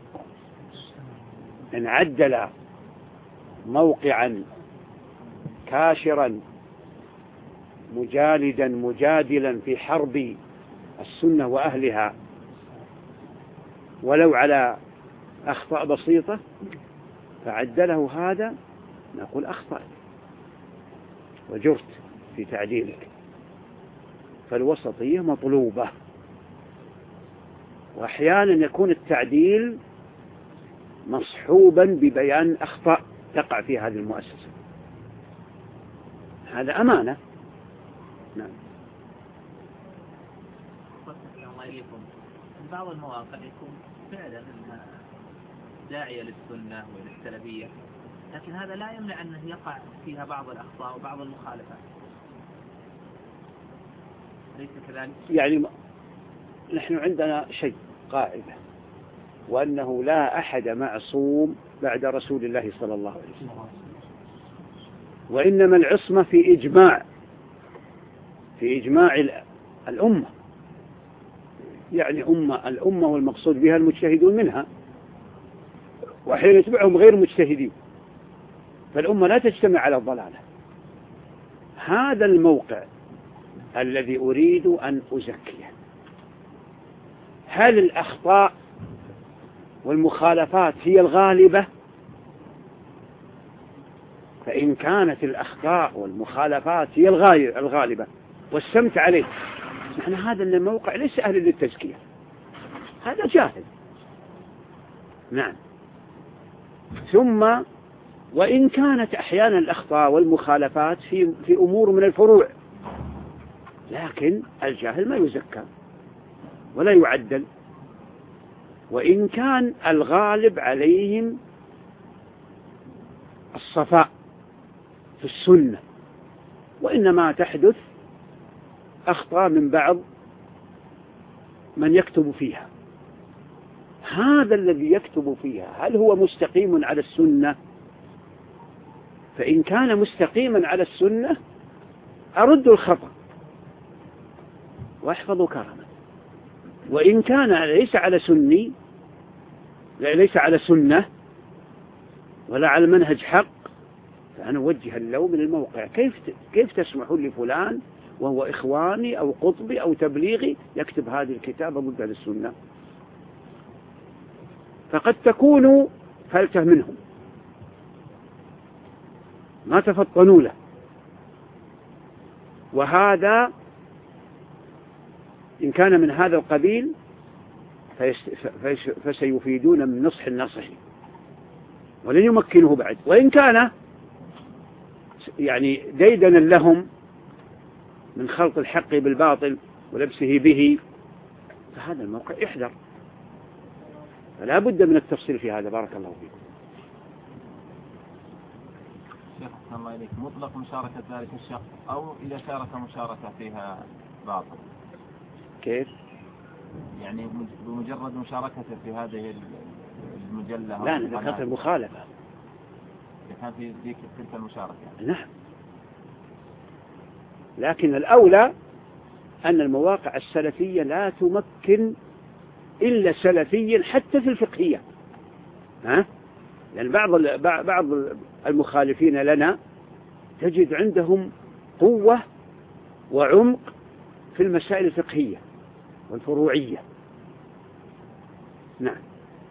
إن عدل موقعا كاشرا مجالدا مجادلا في حرب السنة وأهلها ولو على أخطاء بسيطة فعدله هذا، نقول أخطأت وجرت في تعديلك. فالوسطية مطلوبة. وأحيانا يكون التعديل مصحوبا ببيان أخطاء تقع في هذه المؤسسة، هذا أمانة. نعم. الله يليكم. بعض المواقع يكون فعلا انها داعية للسنة وللسلبية، لكن هذا لا يمنع أنه يقع فيها بعض الأخطاء وبعض المخالفات، ليس كذلك؟ يعني نحن عندنا شيء قاعدة، وأنه لا أحد معصوم بعد رسول الله صلى الله عليه وسلم، وإنما العصمة في إجماع في إجماع الأمة، يعني أمة الأمة والمقصود بها المجتهدون منها، وحين يتبعهم غير مجتهدين، فالأمة لا تجتمع على الضلالة. هذا الموقع الذي أريد أن أزكيه. هل الأخطاء والمخالفات هي الغالبة؟ فإن كانت الأخطاء والمخالفات هي الغالبة والسمت عليه، نحن هذا الموقع ليس أهل للتزكية، هذا جاهل. نعم. ثم وإن كانت أحيانا الأخطاء والمخالفات في في أمور من الفروع، لكن الجاهل ما يزكى ولا يعدل. وإن كان الغالب عليهم الصفاء في السنة، وإنما تحدث أخطاء من بعض من يكتب فيها، هذا الذي يكتب فيها هل هو مستقيم على السنة؟ فإن كان مستقيما على السنة أرد الخطأ واحفظ كرامه، وإن كان ليس على سني ليس على سنة ولا على منهج حق فأنا أوجه اللوم من الموقع. كيف كيف تسمحون لفلان وهو إخواني أو قطبي أو تبليغي يكتب هذه الكتابة ضد السنة؟ فقد تكون فلتة منهم ما تفطنوا له، وهذا إن كان من هذا القبيل فسيفيدون من نصح الناصح ولن يمكنه بعد، وإن كان يعني ديدنا لهم من خلط الحق بالباطل ولبسه به، فهذا الموقع يحذر، فلا بد من التفصيل في هذا. بارك الله فيكم. شيخ الله إليك، مطلق مشاركة ذلك الشخص أو إذا شارك مشاركة فيها باطل؟ كيف؟ يعني بمجرد مشاركته في هذه المجلة؟ لا، إذا كانت المخالفة، إذا كان في ذيك تلك المشاركة. نعم، لكن الأولى أن المواقع السلفية لا تمكن إلا سلفيا حتى في الفقهية، ها؟ لأن بعض بعض المخالفين لنا تجد عندهم قوة وعمق في المسائل الفقهية والفروعية. نعم،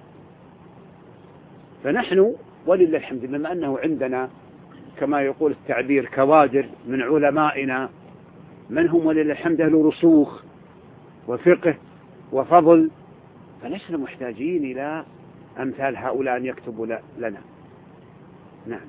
فنحن ولله الحمد بما أنه عندنا كما يقول التعبير كوادر من علمائنا من هم ولله الحمد أهل رسوخ وفقه وفضل، فلسنا محتاجين إلى أمثال هؤلاء أن يكتبوا لنا. نعم،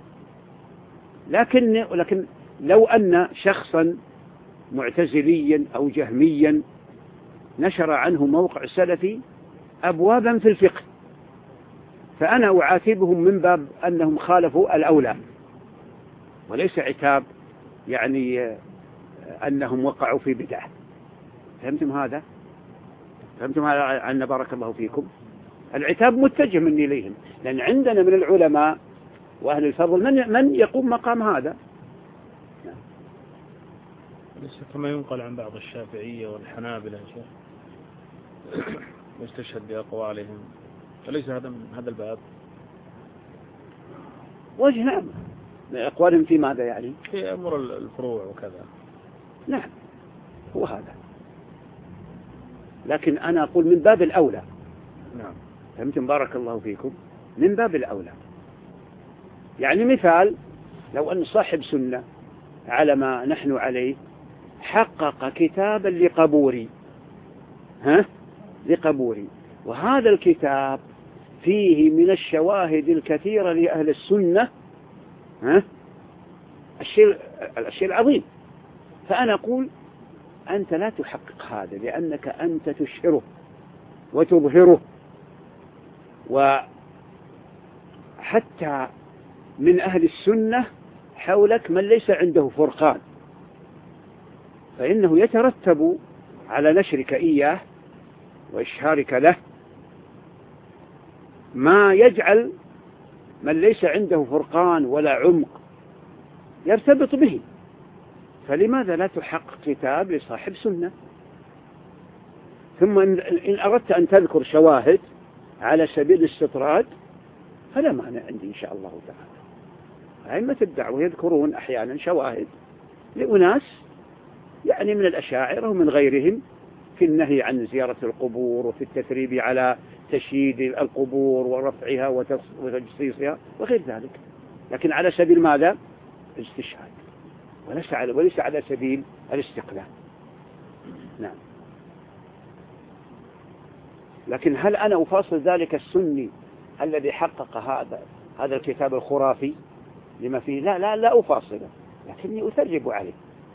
لكن لكن لو أن شخصا معتزليا أو جهميا نشر عنه موقع سلفي أبوابا في الفقه، فأنا أعاتبهم من باب أنهم خالفوا الأولى، وليس عتاب يعني أنهم وقعوا في بدعة. فهمتم هذا؟ فهمتم هذا عنا؟ بارك الله فيكم. العتاب متجه مني إليهم، لأن عندنا من العلماء وأهل الفضل من من يقوم مقام هذا. ليس كما ينقل عن بعض الشافعية والحنابلة شيخ يستشهد بأقوالهم، فليس هذا من هذا الباب؟ وجه نعم، أقوالهم في ماذا يعني؟ في أمر الفروع وكذا. نعم، هو هذا، لكن أنا أقول من باب الأولى. نعم، فهمتم؟ بارك الله فيكم. من باب الأولى، يعني مثال لو أن صاحب سنة على ما نحن عليه حقق كتابا لقبوري، ها لقبوري، وهذا الكتاب فيه من الشواهد الكثيرة لأهل السنة، ها الشيء الشيء العظيم، فأنا أقول أنت لا تحقق هذا لأنك أنت تشهره وتظهره، وحتى من أهل السنة حولك من ليس عنده فرقان، فإنه يترتب على نشرك إياه وإشهارك له ما يجعل من ليس عنده فرقان ولا عمق يرتبط به. فلماذا لا تحقق كتاب لصاحب سنة؟ ثم إن أردت أن تذكر شواهد على سبيل الاستطراد فلا مانع عندي إن شاء الله تعالى. أئمة الدعوة يذكرون أحيانا شواهد لأناس يعني من الأشاعرة ومن غيرهم في النهي عن زيارة القبور وفي التثريب على تشييد القبور ورفعها وتجصيصها وغير ذلك، لكن على سبيل ماذا؟ الاستشهاد، وليس على وليس على سبيل الاستقلال. نعم، لكن هل أنا أفاصل ذلك السني الذي حقق هذا هذا الكتاب الخرافي لما فيه؟ لا لا لا أفاصله، لكني أثرب عليه.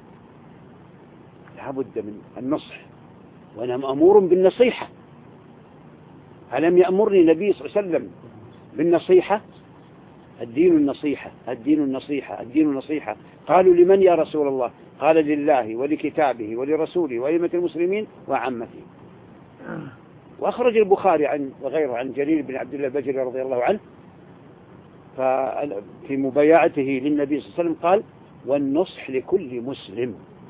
لا بد من النصح، وأنا مأمور بالنصيحة. ألم يأمرني النبي صلى الله عليه وسلم بالنصيحة؟ الدين النصيحة، الدين النصيحة، الدين النصيحة. قالوا لمن يا رسول الله؟ قال لله ولكتابه ولرسوله وأئمة المسلمين وعامته. وأخرج البخاري عن وغيره عن جرير بن عبد الله البجلي رضي الله عنه في مبايعته للنبي صلى الله عليه وسلم قال: والنصح لكل مسلم.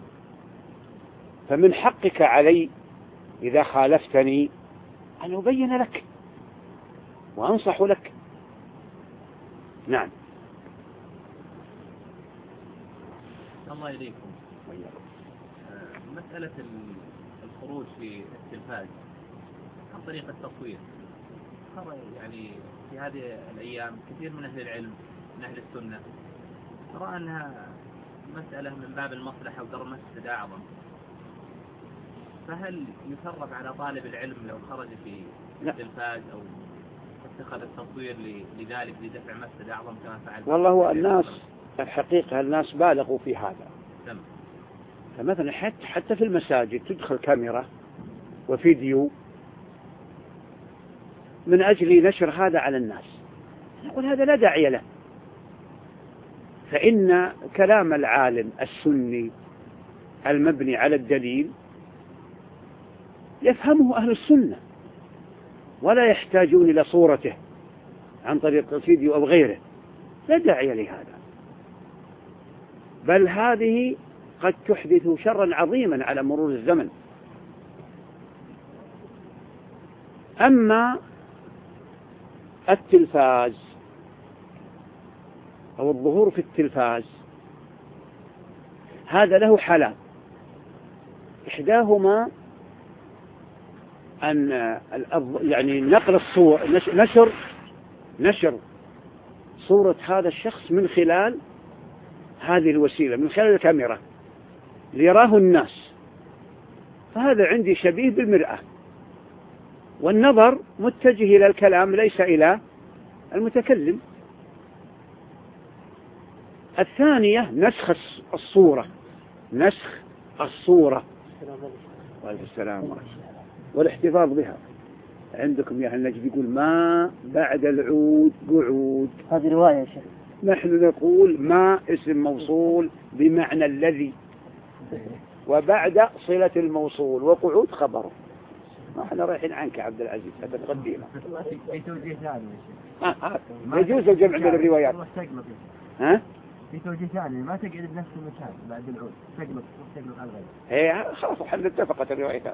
فمن حقك علي إذا خالفتني أن أبين لك وأنصح لك. نعم. الله إليكم. مسألة الخروج في التلفاز عن طريق التصوير، يعني في هذه الأيام كثير من أهل العلم من أهل السنة رأى أنها مسألة من باب المصلحة ودر مفسدة أعظم، فهل يثرب على طالب العلم لو خرج في لا. التلفاز أو اتخذ التصوير ل- لذلك لدفع مفسدة أعظم كما فعل؟ والله هو الناس الحقيقة الناس بالغوا في هذا. تم. فمثلا حتى حتى في المساجد تدخل كاميرا وفيديو من أجل نشر هذا على الناس. نقول هذا لا داعي له. فإن كلام العالم السني المبني على الدليل يفهمه أهل السنة ولا يحتاجون إلى صورته عن طريق الفيديو أو غيره. لا داعي لهذا، بل هذه قد تحدث شرا عظيما على مرور الزمن. أما التلفاز أو الظهور في التلفاز هذا له حالات، إحداهما أن يعني نقل الصور، نشر نشر صورة هذا الشخص من خلال هذه الوسيلة، من خلال الكاميرا ليراه الناس، فهذا عندي شبيه بالمرآة، والنظر متجه إلى الكلام ليس إلى المتكلم. الثانية نسخ الصورة، نسخ الصورة والسلام والاحتفاظ بها. عندكم يا أهل نجد يقول ما بعد العود قعود، هذه رواية يا شيخ. نحن نقول ما اسم موصول بمعنى الذي، وبعد صلة الموصول، وقعود خبره. ما احنا رايحين عنك يا عبد العزيز هذا تقديمه. في توجيه ثاني آه آه. يجوز الجمع بين الروايات. ها؟ في توجيه ثاني ما تقعد بنفس المكان بعد العود، تقلب تقلب على الغير. هي خلاص حل اتفقت الروايتان.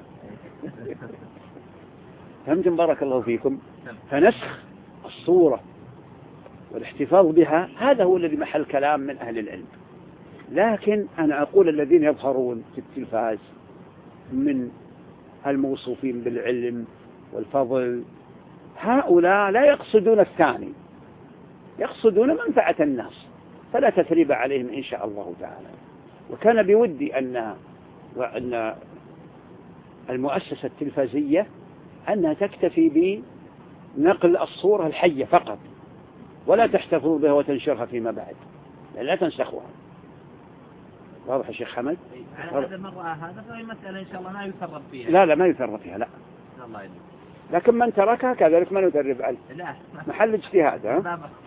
فهمتم بارك الله فيكم؟ فنسخ الصورة والاحتفاظ بها هذا هو الذي محل كلام من أهل العلم. لكن أنا أقول الذين يظهرون في التلفاز من الموصوفين بالعلم والفضل هؤلاء لا يقصدون الثاني، يقصدون منفعة الناس، فلا تثريب عليهم إن شاء الله تعالى. وكان بودي أن وأن المؤسسة التلفازية أنها تكتفي بنقل الصورة الحية فقط، ولا تحتفظ بها وتنشرها فيما بعد، لا تنسخها. واضح يا شيخ حمد؟ على هذا من رأى هذا فهي مسألة إن شاء الله ما يثرب فيها. لا لا ما يثرب فيها، لا. الله يديم. لكن من تركها كذلك ما نثرب عليه. لا. محل اجتهاد. ها؟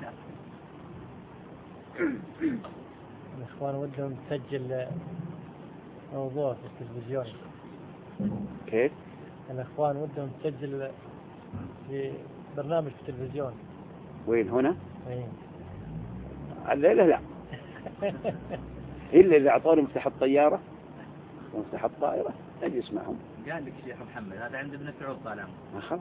الإخوان ودهم تسجل موضوع في التلفزيون. كيف؟ الإخوان ودهم تسجل في برنامج في التلفزيون. وين هنا؟ ايه. الليلة لا. إلا إذا أعطوني مفتاح الطيارة ومفتاح الطائرة أجلس معهم. قال لك شيخ محمد هذا عند ابن سعود طال عمره. خلاص.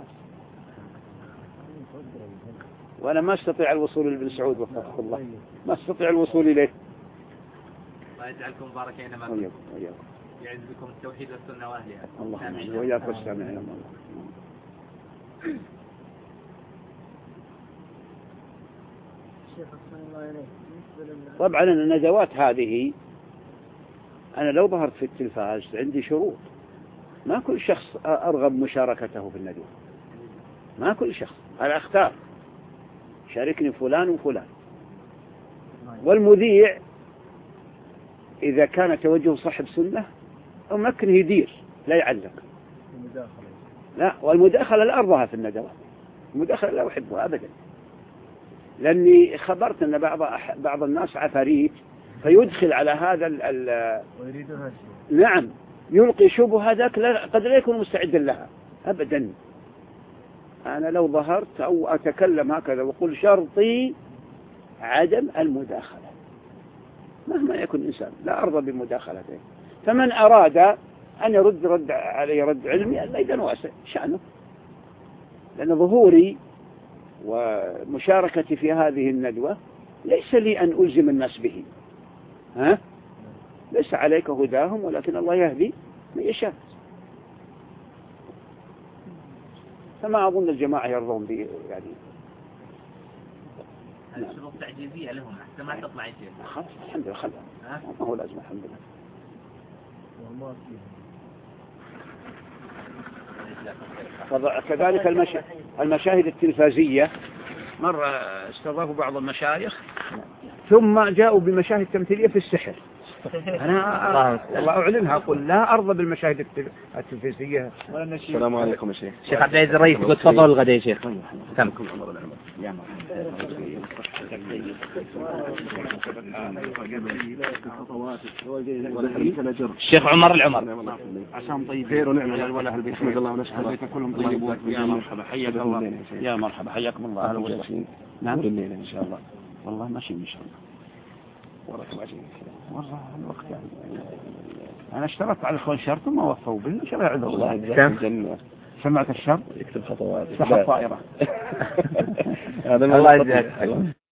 وأنا ما أستطيع الوصول لابن سعود وفقه الله، ما أستطيع الوصول إليه. الله يجعلكم مباركين أمامكم. وياكم وياكم. يعز بكم التوحيد والسنة وأهلها. اللهم وياك والسامعين. طبعا الندوات هذه أنا لو ظهرت في التلفاز عندي شروط، ما كل شخص أرغب مشاركته في الندوة، ما كل شخص، أنا أختار شاركني فلان وفلان. والمذيع إذا كان توجه صاحب سنة أمكنه يدير لا يعلق. لا، والمداخلة لا أرضها في الندوات، المداخلة لا أحبها أبدا، لأني خبرت أن بعض بعض الناس عفاريت فيدخل على هذا ال ال نعم يلقي شبهة ذاك قد لا يكون مستعدا لها أبدا. أنا لو ظهرت أو أتكلم هكذا وقل شرطي عدم المداخلة مهما يكون إنسان، لا أرضى بمداخلته. فمن أراد أن يرد رد علي رد علمي أيضا واسع شأنه، لأن ظهوري ومشاركتي في هذه الندوة ليس لي أن ألزم الناس به، ها؟ ليس عليك هداهم ولكن الله يهدي من يشاء. فما أظن الجماعة يرضون به يعني. هذه شروط تعجيزية لهم حتى ما تطلع شيء. خلاص الحمد لله خلها، ما هو لازم الحمد لله. كذلك المشا... المشاهد التلفازية مرة استضافوا بعض المشايخ ثم جاءوا بمشاهد تمثيلية في السحر. أنا والله أعلنها أقول لا أرضى بالمشاهد التلفزيونية. السلام عليكم يا شيخ. شيخ عبد العزيز الرئيس يقول تفضل الغد يا شيخ. تم. الشيخ عمر العمر. عشان طيب خير ونعمة ولا هالبيت بسم الله ونشهد البيت كلهم طيبون. يا مرحبا حياكم الله. يا مرحبا حياكم الله. أهلا وسهلا. نعم الليلة إن شاء الله. والله ماشي إن شاء الله. والله الوقت يعني أنا اشترطت على الإخوان شرط وما وفوا بي إن شاء الله يعذر الله. سمعت الشرط يكتب خطوات تحت طائرة. هذا الله يجزاك.